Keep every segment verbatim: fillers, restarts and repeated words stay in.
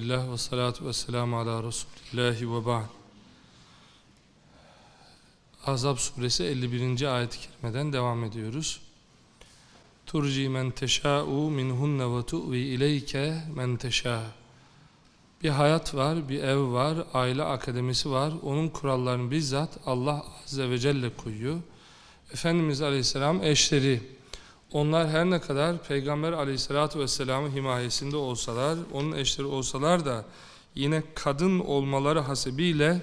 Elhamdülillah ve salatu ve selamu ala Resulillahi ve ba'd. Ahzab suresi elli birinci ayet-i kerimeden devam ediyoruz. Turci men teşâ'u minhunne ve tu'vi ileyke men teşâ. Bir hayat var, bir ev var, aile akademisi var. Onun kurallarını bizzat Allah Azze ve Celle koyuyor. Efendimiz Aleyhisselam eşleri, onlar her ne kadar Peygamber Aleyhisselatü Vesselam'ın himayesinde olsalar, onun eşleri olsalar da yine kadın olmaları hasebiyle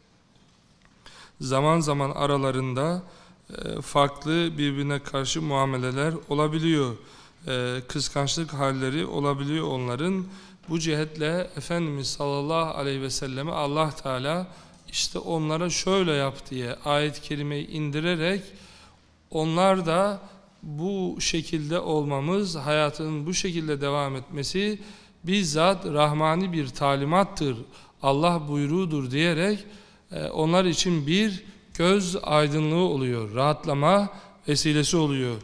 zaman zaman aralarında farklı birbirine karşı muameleler olabiliyor. Kıskançlık halleri olabiliyor onların. Bu cihetle Efendimiz sallallahu aleyhi ve selleme Allah Teala işte onlara şöyle yap diye ayet-i kerimeyi indirerek onlar da bu şekilde olmamız, hayatının bu şekilde devam etmesi bizzat rahmani bir talimattır, Allah buyruğudur diyerek onlar için bir göz aydınlığı oluyor, rahatlama vesilesi oluyor.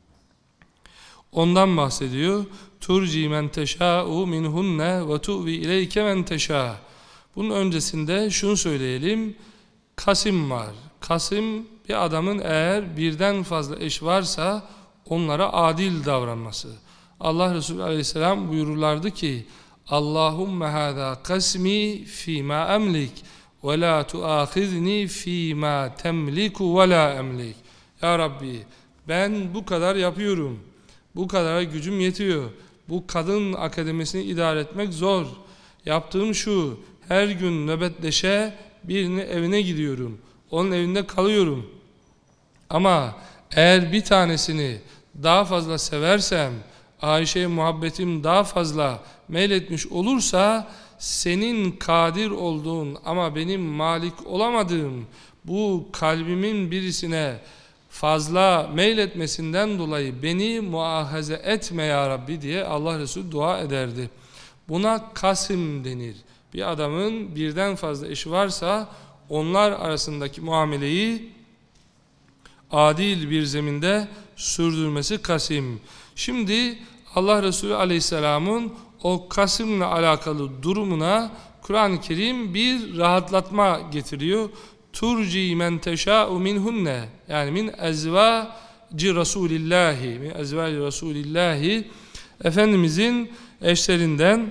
Ondan bahsediyor. Turci men teşâ'u minhunne ve tu'vi ileyke men teşâ. Bunun öncesinde şunu söyleyelim. Kasim var. Kasim bir adamın eğer birden fazla eş varsa onlara adil davranması. Allah Resulü Aleyhisselam buyururlardı ki Allahümme hâzâ kasmi fîmâ emlik ve lâ tuâkhidni fîmâ temliku ve lâ emlik. Ya Rabbi ben bu kadar yapıyorum. Bu kadar gücüm yetiyor. Bu kadın akademisini idare etmek zor. Yaptığım şu, her gün nöbetleşe birinin evine gidiyorum. Onun evinde kalıyorum. Ama eğer bir tanesini daha fazla seversem, Ayşe'ye muhabbetim daha fazla meyletmiş olursa, senin kadir olduğun ama benim malik olamadığım bu kalbimin birisine fazla meyletmesinden dolayı beni muahaze etme ya Rabbi diye Allah Resulü dua ederdi. Buna kasım denir. Bir adamın birden fazla eşi varsa onlar arasındaki muameleyi adil bir zeminde sürdürmesi kasım. Şimdi Allah Resulü Aleyhisselam'ın o kasımla alakalı durumuna Kur'an-ı Kerim bir rahatlatma getiriyor. Turci men teşâ'u minhunne, yani min ezvâci Resulillahi, min ezvâci Resulillahi, Efendimizin eşlerinden,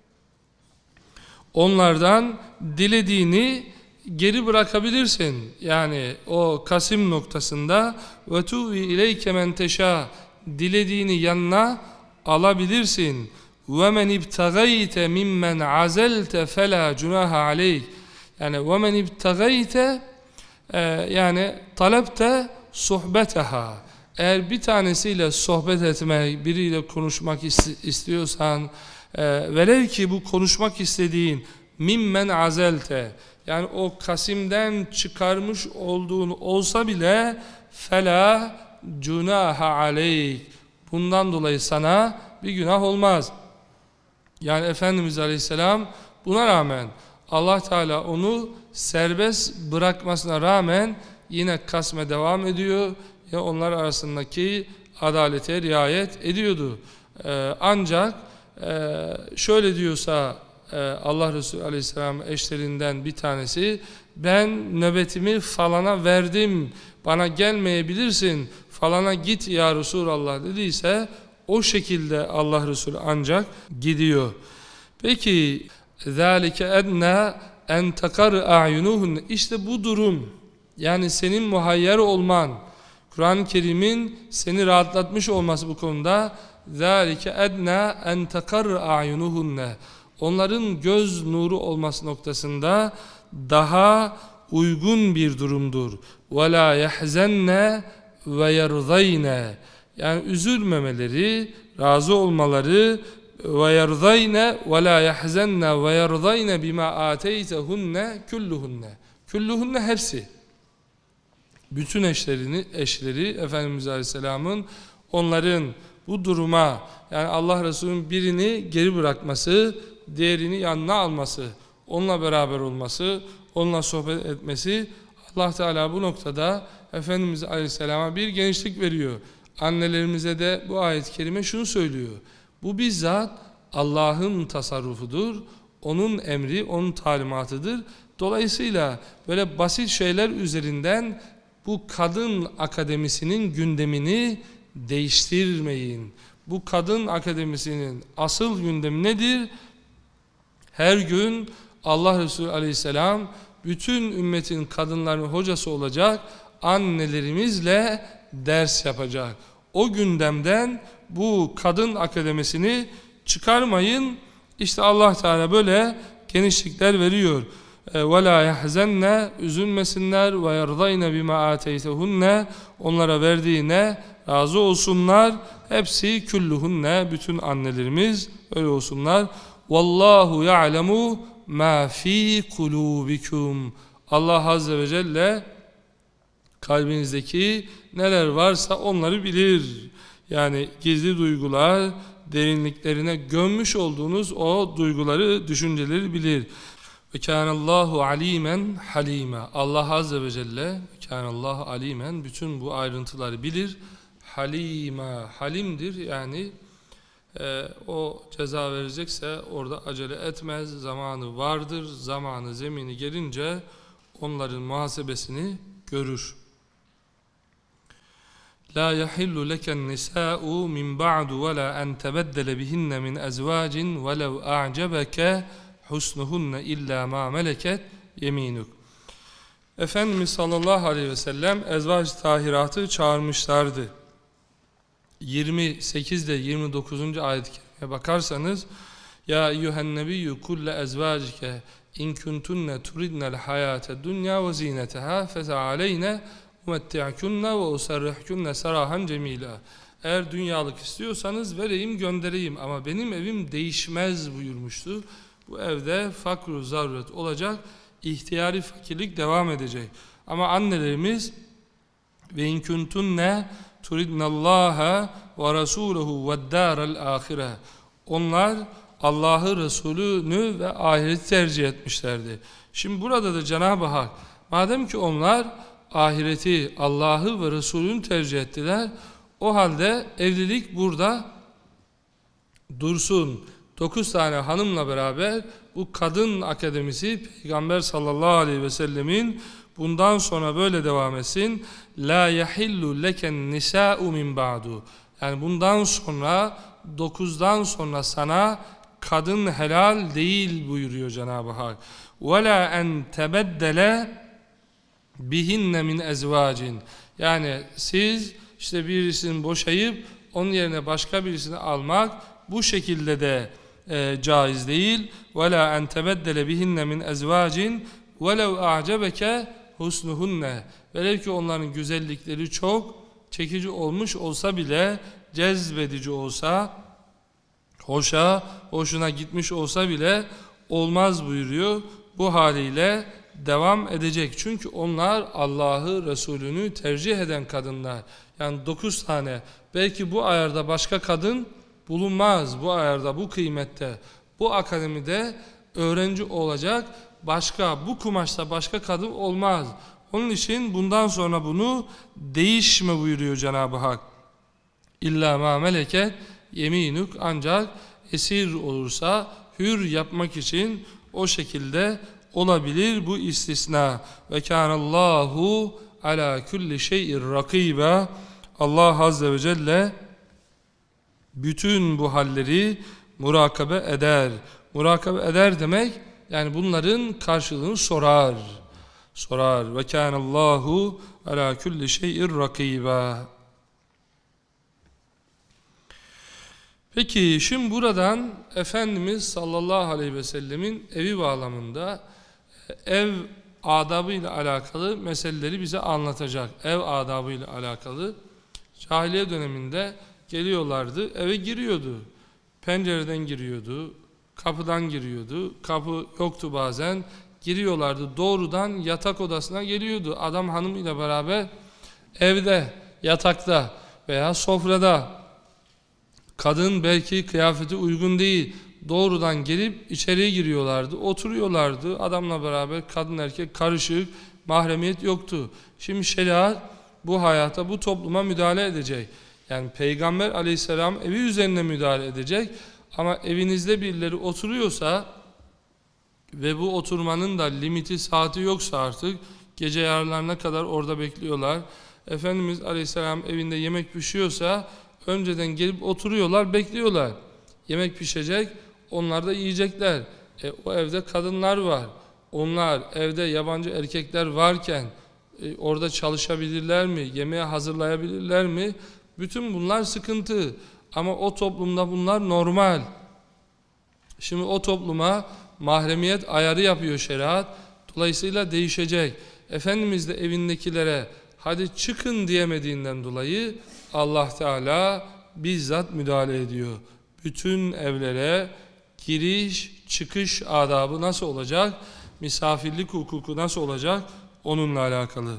onlardan dilediğini geri bırakabilirsin. Yani o kasım noktasında ve tuvi ileyke men teşâ, dilediğini yanına alabilirsin. Ve men ibtagayte mimmen azelte felâ cunaha aleyk. Yani وَمَنْ اِبْتَغَيْتَ e, yani talepte sohbeteha. Eğer bir tanesiyle sohbet etmek, biriyle konuşmak istiyorsan, e, velev ki bu konuşmak istediğin mimmen azelte, yani o kasimden çıkarmış olduğun olsa bile fela cunaha aleyk. Bundan dolayı sana bir günah olmaz. Yani Efendimiz Aleyhisselam buna rağmen Allah Teala onu serbest bırakmasına rağmen yine kasme devam ediyor. Ya onlar arasındaki adalete riayet ediyordu. Ee, ancak e, şöyle diyorsa e, Allah Resulü Aleyhisselam eşlerinden bir tanesi, ben nöbetimi falana verdim, bana gelmeyebilirsin, falana git ya Resulallah dediyse o şekilde Allah Resulü ancak gidiyor. Peki ذَٰلِكَ اَدْنَا اَنْ تَقَرْ اَعْيُنُهُنَّ. İşte bu durum, yani senin muhayyer olman, Kur'an-ı Kerim'in seni rahatlatmış olması bu konuda, ذَٰلِكَ اَدْنَا اَنْ تَقَرْ اَعْيُنُهُنَّ. Onların göz nuru olması noktasında daha uygun bir durumdur. وَلَا يَحْزَنَّ وَيَرْضَيْنَ. Yani üzülmemeleri, razı olmaları, وَيَرْضَيْنَ وَلَا يَحْزَنَّ وَيَرْضَيْنَ بِمَا آتَيْتَهُنَّ كُلُّهُنَّ. Külluhunne hepsi. Bütün eşlerini, eşleri Efendimiz Aleyhisselam'ın onların bu duruma, yani Allah Resulü'nün birini geri bırakması, diğerini yanına alması, onunla beraber olması, onunla sohbet etmesi, Allah Teala bu noktada Efendimiz Aleyhisselam'a bir genişlik veriyor. Annelerimize de bu ayet-i kerime şunu söylüyor. Bu bizzat Allah'ın tasarrufudur. onun emri, onun talimatıdır. Dolayısıyla böyle basit şeyler üzerinden bu kadın akademisinin gündemini değiştirmeyin. Bu kadın akademisinin asıl gündemi nedir? Her gün Allah Resulü Aleyhisselam bütün ümmetin kadınlarının hocası olacak, annelerimizle ders yapacak. O gündemden bu kadın akademisini çıkarmayın. İşte Allah Teala böyle genişlikler veriyor. وَلَا يَحْزَنَّ üzülmesinler وَيَرْضَيْنَ بِمَا آتَيْتَهُنَّ onlara verdiğine razı olsunlar. Hepsi küllühünne, bütün annelerimiz öyle olsunlar. وَاللّٰهُ يَعْلَمُ مَا ف۪ي قُلُوبِكُمْ Allah Azze ve Celle kalbinizdeki neler varsa onları bilir. Yani gizli duygular, derinliklerine gömmüş olduğunuz o duyguları, düşünceleri bilir. Ve kânallâhu alîmen halîme. Allah Azze ve Celle, kânallâhu alîmen, bütün bu ayrıntıları bilir. Halîme, halimdir yani e, o ceza verecekse orada acele etmez, zamanı vardır, zamanı, zemini gelince onların muhasebesini görür. La yahillu leken nisa'u min ba'du ve la en tebeddele bihinne min ezvacin ve lev a'cebeke husnuhunne illa ma meleket yeminuk. Efendimiz sallallahu aleyhi ve sellem ezvac-ı tahiratı çağırmışlardı. yirmi sekiz ile yirmi dokuzuncu ayet-i kerimeye bakarsanız ya eyyühen nebiyyü kulle ezvacike in kuntunne turidnel hayate dunya ve zineteha fetealeyne umetti'kunne ve usarrihkunne sarahan cemila. Eğer dünyalık istiyorsanız vereyim göndereyim ama benim evim değişmez buyurmuştu. Bu evde fakr-ı zaruret olacak, ihtiyari fakirlik devam edecek. Ama annelerimiz ve in kuntunne turidnallaha ve rasuluhu ve dârel âhire. Onlar Allah'ı, Resulünü ve ahireti tercih etmişlerdi. Şimdi burada da Cenab-ı Hak madem ki onlar ahireti, Allah'ı ve Resulünü tercih ettiler, o halde evlilik burada dursun. Dokuz tane hanımla beraber bu kadın akademisi Peygamber sallallahu aleyhi ve sellemin bundan sonra böyle devam etsin. La yahillu leken nisa'u min ba'du. Yani bundan sonra, dokuzdan sonra sana kadın helal değil buyuruyor Cenab-ı Hak. Ve la en tebeddele bihinne min ezvacin. Yani siz işte birisini boşayıp onun yerine başka birisini almak bu şekilde de e, caiz değil. Ve la en tebeddele bihinne min ezvacin ve lev a'cebeke husnuhunne. Velev ki onların güzellikleri çok çekici olmuş olsa bile, cezbedici olsa, hoşa, hoşuna gitmiş olsa bile olmaz buyuruyor. Bu haliyle devam edecek. Çünkü onlar Allah'ı, Resulünü tercih eden kadınlar. Yani dokuz tane. Belki bu ayarda başka kadın bulunmaz. Bu ayarda, bu kıymette, bu akademide öğrenci olacak. Başka, bu kumaşta başka kadın olmaz. Onun için bundan sonra bunu değişme buyuruyor Cenab-ı Hak. İlla ma meleket yeminuk, ancak esir olursa hür yapmak için o şekilde olabilir bu istisna. Ve kânallâhu alâ kulli şeyin rakîbe. Allah Azze ve Celle bütün bu halleri murakabe eder. Murakabe eder demek yani bunların karşılığını sorar. Sorar. Ve kânallâhu alâ kulli şeyin rakîbe. Peki şimdi buradan Efendimiz sallallahu aleyhi ve sellemin evi bağlamında ev adabıyla alakalı meseleleri bize anlatacak. Ev adabıyla alakalı. Cahiliye döneminde geliyorlardı, eve giriyordu. Pencereden giriyordu, kapıdan giriyordu. Kapı yoktu bazen. Giriyorlardı, doğrudan yatak odasına geliyordu. Adam hanımıyla beraber evde, yatakta veya sofrada. Kadın belki kıyafeti uygun değil. Doğrudan gelip içeriye giriyorlardı, oturuyorlardı. Adamla beraber kadın erkek karışık, mahremiyet yoktu. Şimdi şeriat bu hayata, bu topluma müdahale edecek. Yani Peygamber aleyhisselam evi üzerine müdahale edecek. Ama evinizde birileri oturuyorsa Ve bu oturmanın da limiti, saati yoksa artık gece yarılarına kadar orada bekliyorlar. Efendimiz Aleyhisselam evinde yemek pişiyorsa önceden gelip oturuyorlar, bekliyorlar. Yemek pişecek, onlar da yiyecekler. E, o evde kadınlar var. Onlar evde yabancı erkekler varken e, orada çalışabilirler mi? Yemeği hazırlayabilirler mi? Bütün bunlar sıkıntı. Ama o toplumda bunlar normal. Şimdi o topluma mahremiyet ayarı yapıyor şeriat. Dolayısıyla değişecek. Efendimiz de evindekilere hadi çıkın diyemediğinden dolayı Allah Teala bizzat müdahale ediyor. Bütün evlere giriş çıkış adabı nasıl olacak? Misafirlik hukuku nasıl olacak? Onunla alakalı.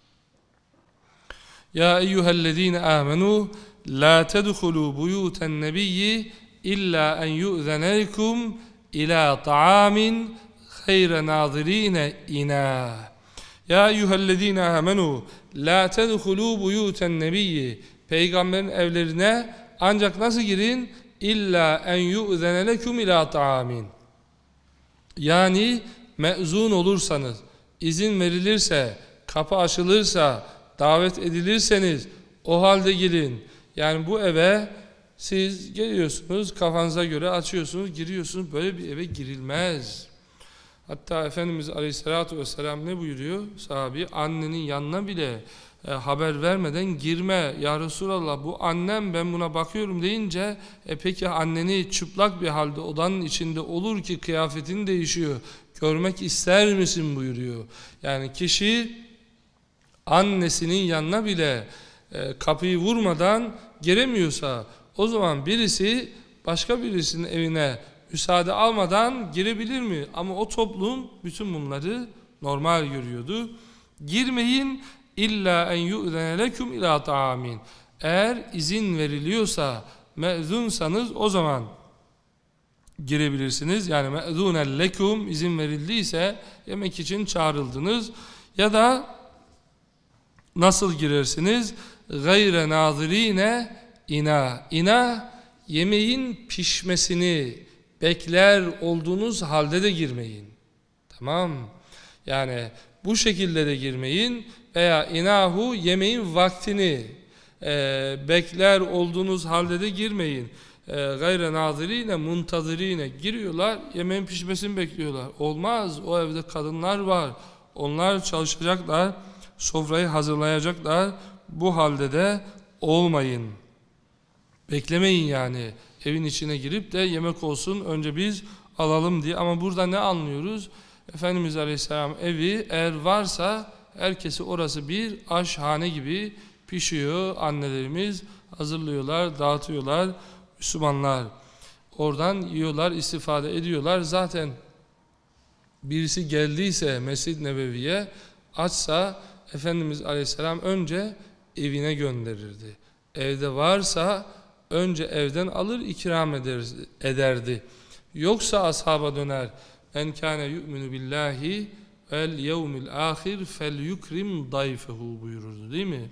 Ya eyyühellezine amenu la tedhulu buyuten nebiyyi illa en yu'zenekum ila ta'amin hayre nazirine ina. Ya eyyühellezine amenu la tedhulu buyuten nebiyyi. Peygamberin evlerine ancak nasıl girin? İlla en yu'zenelekum ila ta'amin. Yani mezun olursanız, izin verilirse, kapı açılırsa, davet edilirseniz o halde girin. Yani bu eve siz geliyorsunuz, kafanıza göre açıyorsunuz, giriyorsunuz. Böyle bir eve girilmez. Hatta Efendimiz Aleyhisselatü Vesselam ne buyuruyor? Sahabi, annenin yanına bile e, haber vermeden girme. Ya Resulallah, bu annem, ben buna bakıyorum deyince e peki anneni çıplak bir halde odanın içinde olur ki kıyafetin değişiyor, görmek ister misin buyuruyor. Yani kişi annesinin yanına bile e, kapıyı vurmadan giremiyorsa, o zaman birisi başka birisinin evine müsaade almadan girebilir mi? Ama o toplum bütün bunları normal görüyordu. Girmeyin illa en yu'zene lekum ila ta'amin. Eğer izin veriliyorsa, mezunsanız o zaman girebilirsiniz. Yani me'zunen lekum, izin verildiyse yemek için çağrıldınız. Ya da nasıl girersiniz? Gayre nazirine ina. İna, yemeğin pişmesini bekler olduğunuz halde de girmeyin. Tamam. Yani bu şekilde de girmeyin. Veya inahu, yemeğin vaktini e, bekler olduğunuz halde de girmeyin. E, gayre nazirine muntazirine giriyorlar, yemeğin pişmesini bekliyorlar. Olmaz. O evde kadınlar var. Onlar çalışacaklar. Sofrayı hazırlayacaklar. Bu halde de olmayın. Beklemeyin yani. Evin içine girip de yemek olsun, önce biz alalım diye. Ama burada ne anlıyoruz? Efendimiz Aleyhisselam evi eğer varsa herkesi orası bir aşhane gibi pişiyor. Annelerimiz hazırlıyorlar, dağıtıyorlar. Müslümanlar oradan yiyorlar, istifade ediyorlar. Zaten birisi geldiyse Mescid-i Nebevi'ye açsa Efendimiz Aleyhisselam önce evine gönderirdi. Evde varsa önce evden alır ikram ederdi. Yoksa ashaba döner. En kâne yu'minu billahi vel yevmil ahir fel yukrim dayfehu buyururdu, değil mi?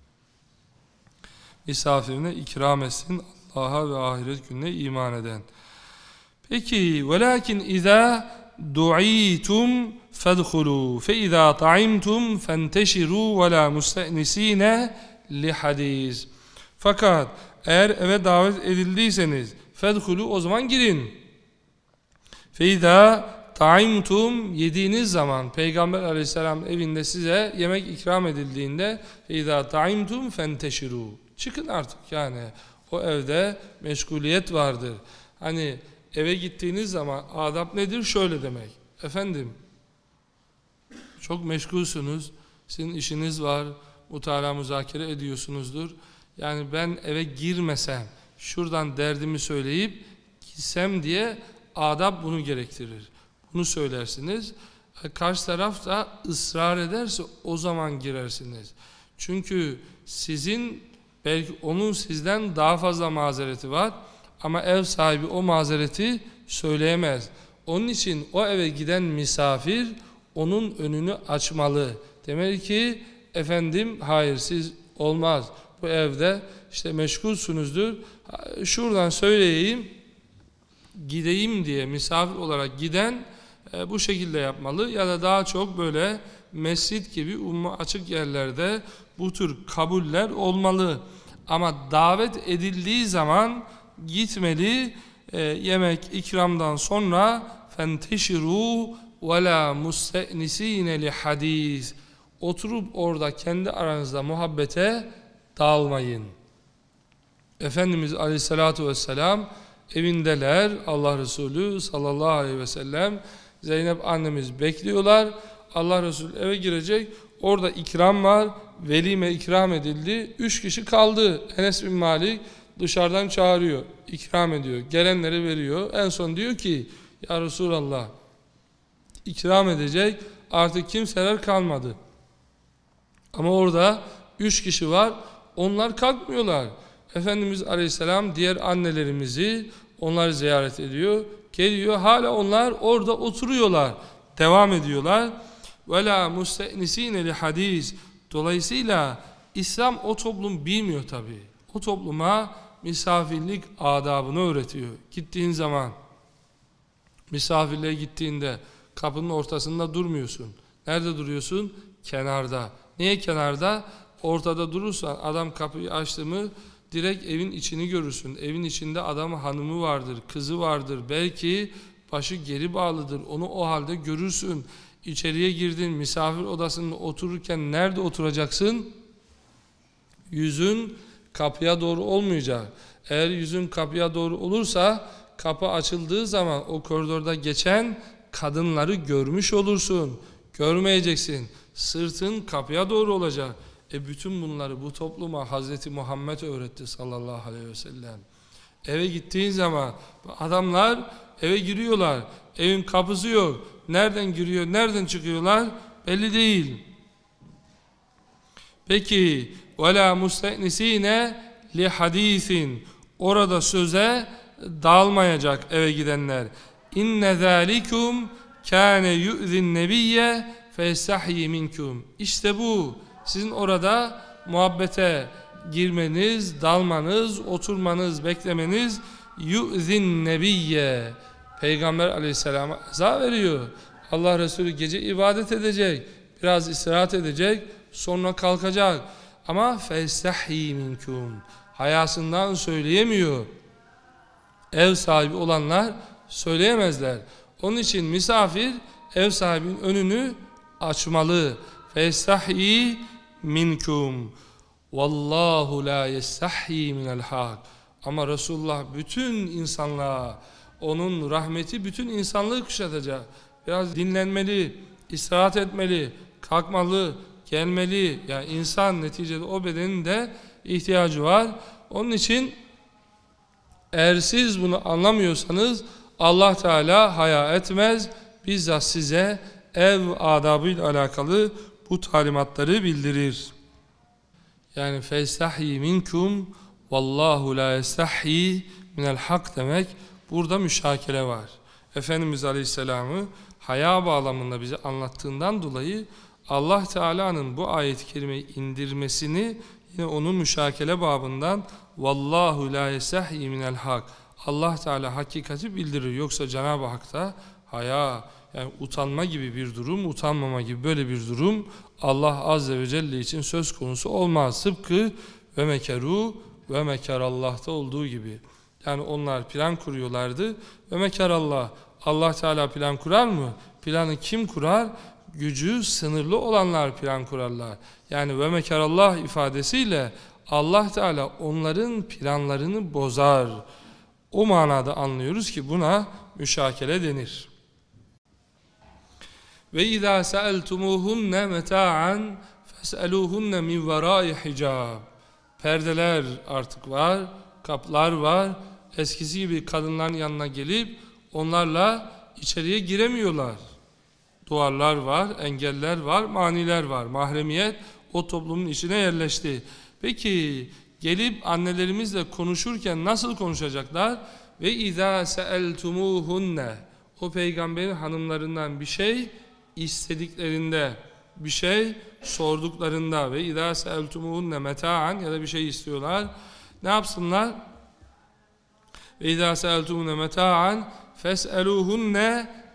Misafirine ikram etsin, Allah'a ve ahiret gününe iman eden. Peki velakin izâ du'itum fedhulû fe izâ ta'imtum fenteşirû ve lâ müste'nisîne li hadîs. Fakat eğer eve davet edildiyseniz fedhulû, o zaman girin. Fe izâ ta'imtum, yediğiniz zaman Peygamber Aleyhisselam evinde size yemek ikram edildiğinde fe izâ ta'imtum fenteşirû, çıkın artık. Yani o evde meşguliyet vardır. Hani eve gittiğiniz zaman adab nedir? Şöyle demek. Efendim, çok meşgulsünüz, sizin işiniz var, mutala müzakere ediyorsunuzdur. Yani ben eve girmesem, şuradan derdimi söyleyip gitsem diye adab bunu gerektirir. Bunu söylersiniz. Karşı taraf da ısrar ederse o zaman girersiniz. Çünkü sizin, belki onun sizden daha fazla mazereti var ama ev sahibi o mazereti söyleyemez. Onun için o eve giden misafir onun önünü açmalı. Demeli ki efendim hayır, siz olmaz. Bu evde işte meşgulsünüzdür. Şuradan söyleyeyim, gideyim diye misafir olarak giden e, bu şekilde yapmalı ya da daha çok böyle mescit gibi umma açık yerlerde bu tür kabuller olmalı. Ama davet edildiği zaman gitmeli, e, yemek ikramdan sonra فَانْتَشِرُوا وَلَا مُسْتَئْنِس۪ينَ لِحَد۪يثٍ oturup orada kendi aranızda muhabbete dağılmayın. Efendimiz Aleyhisselatü Vesselam evindeler, Allah Resulü sallallahu aleyhi ve sellem, Zeynep annemiz bekliyorlar. Allah Resulü eve girecek, orada ikram var, velime ikram edildi, üç kişi kaldı. Enes bin Malik dışarıdan çağırıyor, ikram ediyor, gelenleri veriyor. En son diyor ki, ya Resulallah, ikram edecek artık kimseler kalmadı. Ama orada üç kişi var, onlar kalkmıyorlar. Efendimiz Aleyhisselam diğer annelerimizi onlar ziyaret ediyor, geliyor, hala onlar orada oturuyorlar, devam ediyorlar. وَلَا مُسْتَئْنِس۪ينَ لِحَد۪يثٍ Dolayısıyla İslam o toplum bilmiyor tabi. O topluma misafirlik adabını öğretiyor. Gittiğin zaman, misafirliğe gittiğinde kapının ortasında durmuyorsun. Nerede duruyorsun? Kenarda. Niye kenarda? Ortada durursan adam kapıyı açtı mı direkt evin içini görürsün. Evin içinde adam hanımı vardır, kızı vardır. Belki başı geri bağlıdır. Onu o halde görürsün. İçeriye girdin, misafir odasında otururken nerede oturacaksın? Yüzün kapıya doğru olmayacak. Eğer yüzün kapıya doğru olursa kapı açıldığı zaman o koridorda geçen kadınları görmüş olursun. Görmeyeceksin. Sırtın kapıya doğru olacak. E bütün bunları bu topluma Hazreti Muhammed öğretti sallallahu aleyhi ve sellem. Eve gittiğin zaman adamlar eve giriyorlar. Evin kapısı yok. Nereden giriyor, nereden çıkıyorlar belli değil. Peki وَلَا مُسْتَئْنِس۪ينَ لِحَد۪يثٍ orada söze dağılmayacak eve gidenler. اِنَّ ذَٰلِكُمْ كَانَ يُؤْذِ النَّبِيَّ فَيَسْتَحْيِي مِنْكُمْ İşte bu sizin orada muhabbete girmeniz, dalmanız, oturmanız, beklemeniz يُؤْذِ النَّبِيَّ Peygamber aleyhisselama eza veriyor. Allah Resulü gece ibadet edecek, biraz istirahat edecek, sonra kalkacak. Ama فَيَسْتَحْيِي مِنْكُمْ hayasından söyleyemiyor. Ev sahibi olanlar söyleyemezler. Onun için misafir ev sahibinin önünü açmalı. فَيَسْتَحْيِي مِنْكُمْ وَاللّٰهُ لَا يَسْتَحْيِي مِنَ الْحَقِّ Ama Resulullah bütün insanlığa, onun rahmeti bütün insanlığı kuşatacak. Biraz dinlenmeli, istirahat etmeli, kalkmalı, gelmeli. Yani insan neticede o bedenin de ihtiyacı var. Onun için eğer siz bunu anlamıyorsanız Allah Teala haya etmez. Bizzat size ev adabıyla alakalı bu talimatları bildirir. Yani فَيَسْتَحْيِي مِنْكُمْ وَاللّٰهُ لَا يَسْتَحْيِي مِنَ الْحَقِّ demek. Burada müşakele var. Efendimiz Aleyhisselam'ı haya bağlamında bize anlattığından dolayı Allah Teala'nın bu ayet-i kerimeyi indirmesini yine onun müşakele babından vallahu la yestahyi minel hak. Allah Teala hakikati bildirir. Yoksa Cenab-ı Hak'ta haya, yani utanma gibi bir durum, utanmama gibi böyle bir durum Allah Azze ve Celle için söz konusu olmaz. Tıpkı ve mekeru ve mekerallah'ta olduğu gibi. Yani onlar plan kuruyorlardı ve mekerallah. Allah Teala plan kurar mı? Planı kim kurar? Gücü sınırlı olanlar plan kurarlar. Yani ve mekerallah ifadesiyle Allah Teala onların planlarını bozar. O manada anlıyoruz ki buna müşakele denir. Ve izâ se'eltumuhunne meta'an fes'elûhunne min verâi hicab. Perdeler artık var, kapılar var. Eskisi gibi kadınların yanına gelip onlarla içeriye giremiyorlar. Duvarlar var, engeller var, maniler var. Mahremiyet o toplumun içine yerleşti. Peki gelip annelerimizle konuşurken nasıl konuşacaklar? Ve izâ se'eltumuhunne, o peygamberin hanımlarından bir şey istediklerinde, bir şey sorduklarında ve izâ se'eltumuhunne meta'an, ya da bir şey istiyorlar. Ne yapsınlar? Ve izâ se'eltumuhunne meta'an fes'elûhunne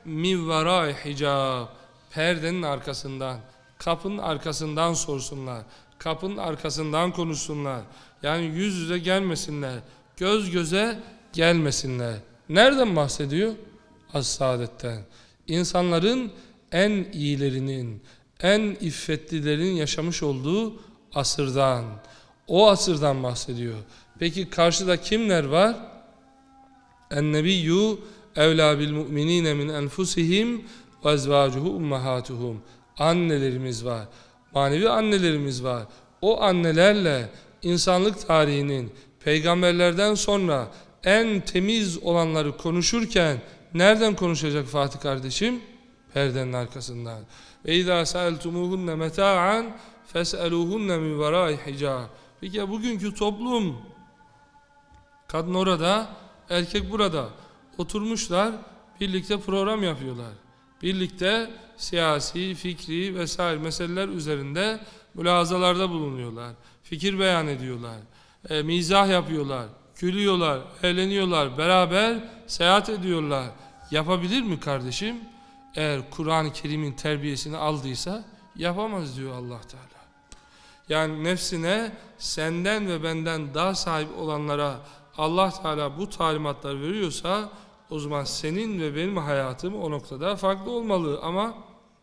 min verai hicab. Perdenin arkasından, kapının arkasından sorsunlar. Kapının arkasından konuşsunlar. Yani yüz yüze gelmesinler. Göz göze gelmesinler. Nereden bahsediyor? As-Saadet'ten. İnsanların en iyilerinin, en iffetlilerin yaşamış olduğu asırdan. O asırdan bahsediyor. Peki karşıda kimler var? En-nebiyyü evlâ bil mu'minîne min enfusihim ve ezvâcuhu ummahâtuhum. Annelerimiz var. Manevi annelerimiz var. O annelerle insanlık tarihinin peygamberlerden sonra en temiz olanları konuşurken nereden konuşacak Fatih kardeşim? Perdenin arkasından. Ve izâ sâeltumuhunne metâ'an fes'elûhunne min verâi hicâb. Peki ya bugünkü toplum, kadın orada, erkek burada oturmuşlar, birlikte program yapıyorlar. Birlikte siyasi, fikri vesaire meseleler üzerinde mülahazalarda bulunuyorlar. Fikir beyan ediyorlar. E, mizah yapıyorlar. Gülüyorlar, eğleniyorlar. Beraber seyahat ediyorlar. Yapabilir mi kardeşim? Eğer Kur'an-ı Kerim'in terbiyesini aldıysa yapamaz diyor Allah Teala. Yani nefsine senden ve benden daha sahip olanlara Allah Teala bu talimatlar veriyorsa o zaman senin ve benim hayatım o noktada farklı olmalı. Ama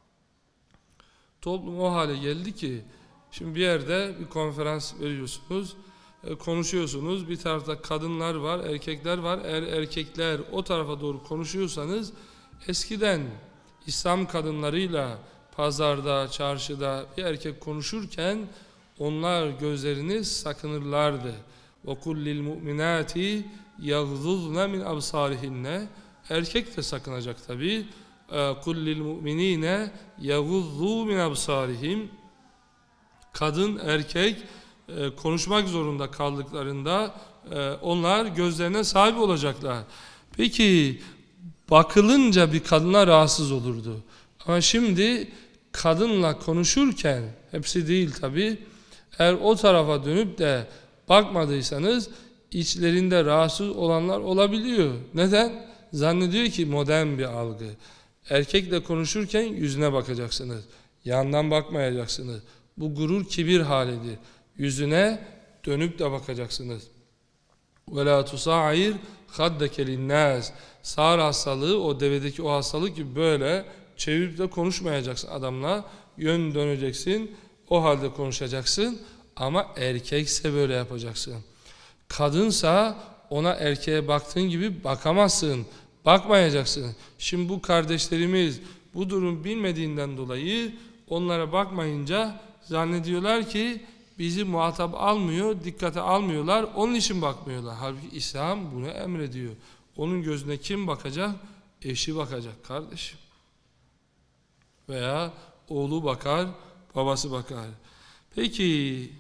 toplum o hale geldi ki şimdi bir yerde bir konferans veriyorsunuz, konuşuyorsunuz, bir tarafta kadınlar var, erkekler var. Eğer erkekler o tarafa doğru konuşuyorsanız eskiden İslam kadınlarıyla pazarda, çarşıda bir erkek konuşurken onlar gözlerini sakınırlardı. وَقُلْ لِلْمُؤْمِنَاتِ يَغْضُضْنَ مِنْ أَبْصَارِهِنَّ. Erkek de sakınacak tabi. قُلْ لِلْمُؤْمِنِينَ يَغُضُّوا مِنْ أَبْصَارِهِمْ. Kadın, erkek konuşmak zorunda kaldıklarında onlar gözlerine sahip olacaklar. Peki bakılınca bir kadına rahatsız olurdu. Ama şimdi kadınla konuşurken, hepsi değil tabi, eğer o tarafa dönüp de bakmadıysanız içlerinde rahatsız olanlar olabiliyor. Neden? Zannediyor ki modern bir algı. Erkekle konuşurken yüzüne bakacaksınız. Yandan bakmayacaksınız. Bu gurur, kibir halidir. Yüzüne dönüp de bakacaksınız. وَلَا تُسَعِرْ خَدَّكَ لِلنَّاسِ. Sağır hastalığı, o devedeki o hastalık gibi böyle çevirip de konuşmayacaksın adamla. Yön döneceksin, o halde konuşacaksın. Ama erkekse böyle yapacaksın. Kadınsa ona erkeğe baktığın gibi bakamazsın. Bakmayacaksın. Şimdi bu kardeşlerimiz bu durum bilmediğinden dolayı onlara bakmayınca zannediyorlar ki bizi muhatap almıyor, dikkate almıyorlar. Onun için bakmıyorlar. Halbuki İslam bunu emrediyor. Onun gözüne kim bakacak? Eşi bakacak kardeşim. Veya oğlu bakar, babası bakar. Peki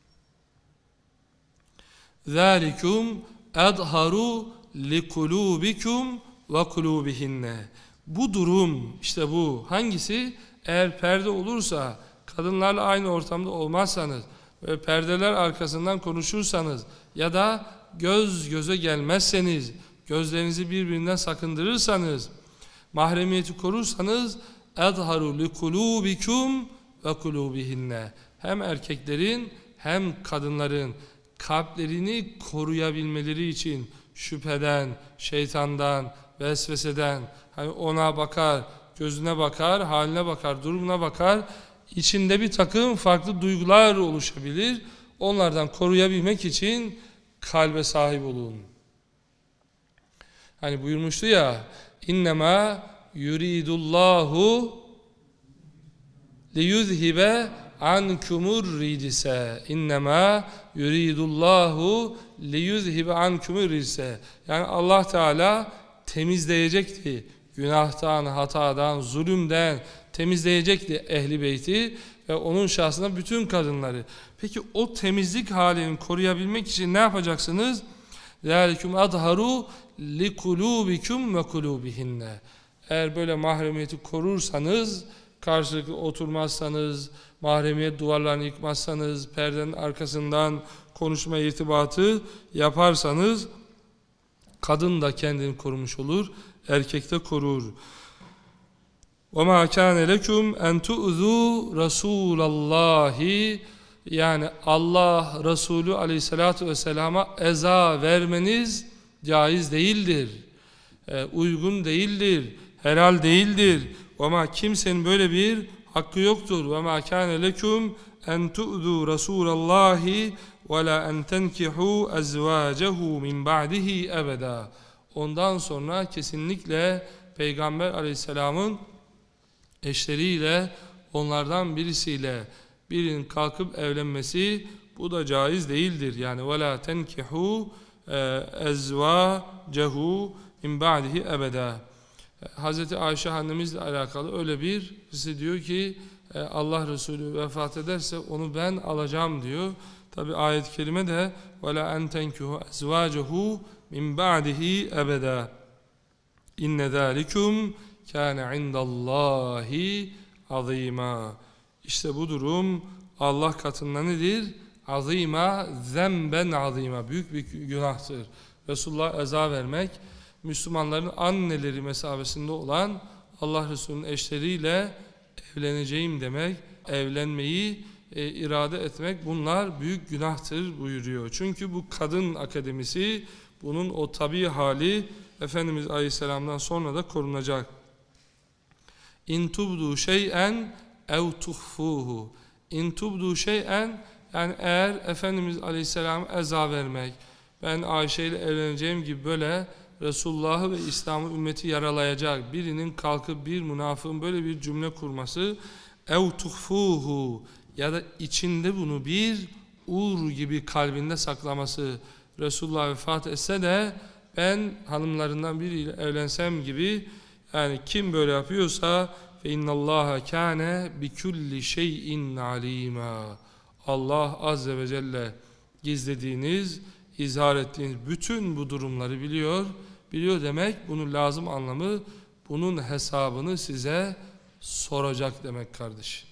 ذَٰلِكُمْ اَظْهَرُوا لِقُلُوبِكُمْ وَقُلُوبِهِنَّ. Bu durum, işte bu. Hangisi? Eğer perde olursa, kadınlarla aynı ortamda olmazsanız ve perdeler arkasından konuşursanız ya da göz göze gelmezseniz, gözlerinizi birbirinden sakındırırsanız, mahremiyeti korursanız اَظْهَرُوا لِقُلُوبِكُمْ وَقُلُوبِهِنَّ. Hem erkeklerin hem kadınların kalplerini koruyabilmeleri için şüpheden, şeytandan, vesveseden, hani ona bakar, gözüne bakar, haline bakar, durumuna bakar, içinde bir takım farklı duygular oluşabilir. Onlardan koruyabilmek için kalbe sahip olun. Hani buyurmuştu ya, innema yuridullahu liyuzhibe ankumur ridise. İnnemâ yuridullahu liyuzhibe ankumur ridise. Yani Allah Teala temizleyecekti. Günahtan, hatadan, zulümden temizleyecekti ehli beyti ve onun şahsına bütün kadınları. Peki o temizlik halini koruyabilmek için ne yapacaksınız? ذَٰلِكُمْ اَظْهَرُوا لِقُلُوبِكُمْ وَقُلُوبِهِنَّ. Eğer böyle mahremiyeti korursanız, karşılıklı oturmazsanız, mahremiyet duvarlarını yıkmazsanız, perdenin arkasından konuşma irtibatı yaparsanız, kadın da kendini korumuş olur, erkek de korur. وَمَا كَانَ لَكُمْ اَنْ تُؤْذُوا رَسُولَ اللّٰهِ Yani Allah Resulü Aleyhisselatü Vesselam'a eza vermeniz caiz değildir, e, uygun değildir, helal değildir. Ama kimsenin böyle bir hakkı yoktur. وَمَا كَانَ لَكُمْ اَنْ تُؤْذُوا رَسُولَ اللّٰهِ وَلَا اَنْ تَنْكِحُوا اَزْوَاجَهُ مِنْ بَعْدِهِ اَبَدًا Ondan sonra kesinlikle Peygamber Aleyhisselam'ın eşleriyle, onlardan birisiyle birinin kalkıp evlenmesi, bu da caiz değildir. Yani وَلَا تَنْكِحُوا اَزْوَاجَهُ مِنْ بَعْدِهِ اَبَدًا Hazreti Ayşe annemizle alakalı öyle bir birisi diyor ki Allah Resulü vefat ederse onu ben alacağım diyor. Tabi ayet-i kerime de وَلَا اَنْ تَنْكِحُوا اَزْوَاجَهُ مِنْ بَعْدِهِ اَبَدًا اِنَّ ذَٰلِكُمْ كَانَ عِنْدَ اللّٰهِ عَظِيمًا İşte bu durum Allah katında nedir? Azima, zemben azima, büyük bir günahtır. Resulullah'a eza vermek, Müslümanların anneleri mesabesinde olan Allah Resulü'nün eşleriyle evleneceğim demek, evlenmeyi e, irade etmek, bunlar büyük günahtır buyuruyor. Çünkü bu kadın akademisi, bunun o tabi hali Efendimiz Aleyhisselam'dan sonra da korunacak. İn tubdu şey'en ev tuhfuhu. İn tubdu şey'en, yani eğer Efendimiz Aleyhisselam'a eza vermek, ben Ayşe ile evleneceğim gibi böyle Resulullah'ı ve İslam'ı ümmeti yaralayacak birinin kalkıp bir münafığın böyle bir cümle kurması, ev tuhfuhu, ya da içinde bunu bir ur gibi kalbinde saklaması, Resulullah vefat etse de ben hanımlarından biriyle evlensem gibi, yani kim böyle yapıyorsa فَاِنَّ اللّٰهَ كَانَ بِكُلِّ شَيْءٍ عَلِيمًا Allah Azze ve Celle gizlediğiniz, izhar ettiğiniz bütün bu durumları biliyor. Biliyor demek, bunun lazım anlamı, bunun hesabını size soracak demek kardeşim.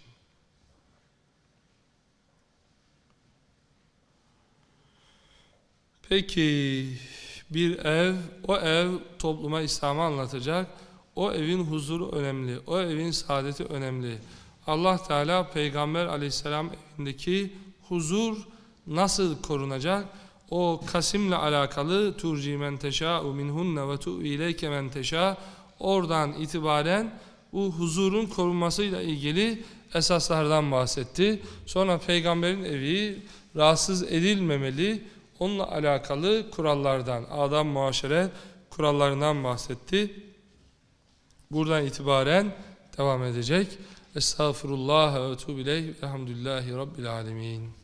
Peki, bir ev, o ev topluma İslam'ı anlatacak. O evin huzuru önemli, o evin saadeti önemli. Allah Teala Peygamber Aleyhisselam evindeki huzur nasıl korunacak? O kasimle alakalı turci men teşâ'u minhunne ve tu'vi ileyke men teşâ, oradan itibaren bu huzurun korunmasıyla ilgili esaslardan bahsetti. Sonra Peygamberin evi rahatsız edilmemeli, onunla alakalı kurallardan, adab muaşeret kurallarından bahsetti. Buradan itibaren devam edecek. Estağfurullah ve etûbü ileyh. Elhamdülillahi Rabbil alemin.